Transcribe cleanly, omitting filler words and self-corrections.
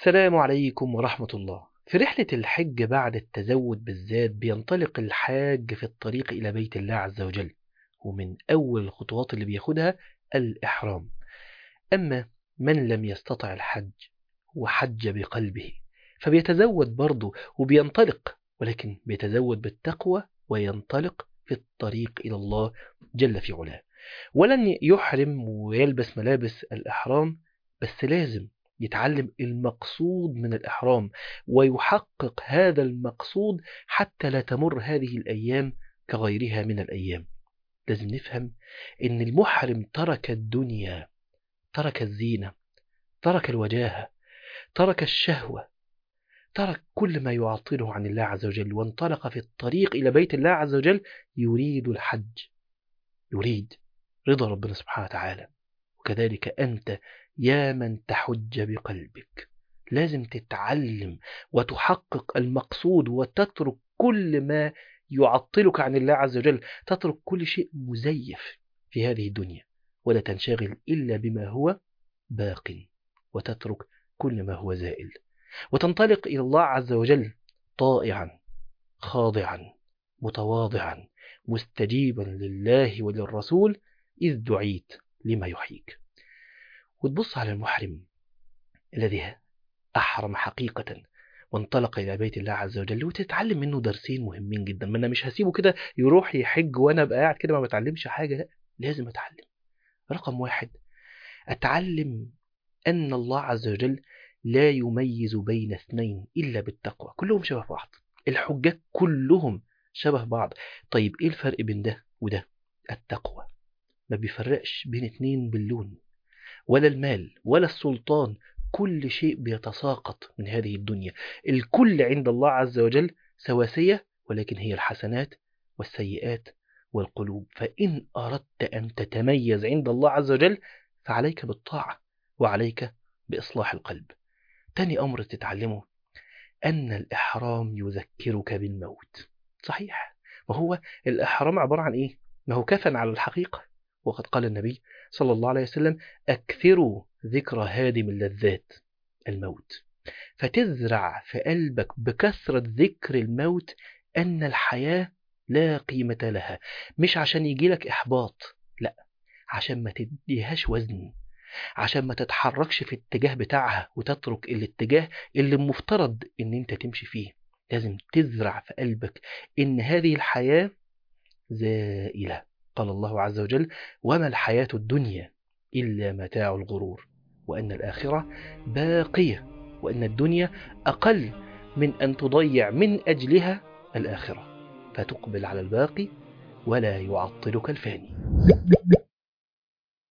السلام عليكم ورحمة الله. في رحلة الحج بعد التزود بالذات بينطلق الحاج في الطريق إلى بيت الله عز وجل، ومن أول الخطوات اللي بياخدها الإحرام. أما من لم يستطع الحج وحج بقلبه فبيتزود برضه وبينطلق، ولكن بيتزود بالتقوى وينطلق في الطريق إلى الله جل في علاه. ولن يحرم ويلبس ملابس الإحرام، بس لازم يتعلم المقصود من الإحرام ويحقق هذا المقصود حتى لا تمر هذه الأيام كغيرها من الأيام. لازم نفهم إن المحرم ترك الدنيا، ترك الزينة، ترك الوجاهة، ترك الشهوة، ترك كل ما يعطله عن الله عز وجل، وانطلق في الطريق إلى بيت الله عز وجل يريد الحج، يريد رضا ربنا سبحانه وتعالى. وكذلك أنت يا من تحج بقلبك لازم تتعلم وتحقق المقصود وتترك كل ما يعطلك عن الله عز وجل، تترك كل شيء مزيف في هذه الدنيا، ولا تنشغل إلا بما هو باق، وتترك كل ما هو زائل، وتنطلق إلى الله عز وجل طائعا خاضعا متواضعا مستجيبا لله وللرسول إذ دعيت لما يحييك. وتبص على المحرم الذي أحرم حقيقة وانطلق إلى بيت الله عز وجل وتتعلم منه درسين مهمين جدا. ما أنا مش هسيبه كده يروح يحج وأنا أبقى قاعد كده ما بتعلمش حاجة، لا، لازم أتعلم. رقم واحد، أتعلم أن الله عز وجل لا يميز بين اثنين إلا بالتقوى. كلهم شبه بعض، الحجاج كلهم شبه بعض. طيب إيه الفرق بين ده وده؟ التقوى. ما بيفرقش بين اتنين باللون ولا المال ولا السلطان، كل شيء بيتساقط من هذه الدنيا. الكل عند الله عز وجل سواسية، ولكن هي الحسنات والسيئات والقلوب. فإن أردت أن تتميز عند الله عز وجل فعليك بالطاعة وعليك بإصلاح القلب. تاني أمر تتعلمه أن الإحرام يذكرك بالموت. صحيح، وهو الإحرام عبارة عن إيه؟ ما هو كفن على الحقيقة. وقد قال النبي صلى الله عليه وسلم: أكثروا ذكر هادم اللذات، الموت. فتزرع في قلبك بكثرة ذكر الموت أن الحياة لا قيمة لها، مش عشان يجيلك إحباط، لا، عشان ما تديهاش وزن، عشان ما تتحركش في الاتجاه بتاعها وتترك الاتجاه اللي المفترض ان انت تمشي فيه. لازم تزرع في قلبك ان هذه الحياة زائلة. قال الله عز وجل: وما الحياة الدنيا إلا متاع الغرور، وأن الآخرة باقية، وأن الدنيا أقل من أن تضيع من أجلها الآخرة، فتقبل على الباقي ولا يعطلك الفاني.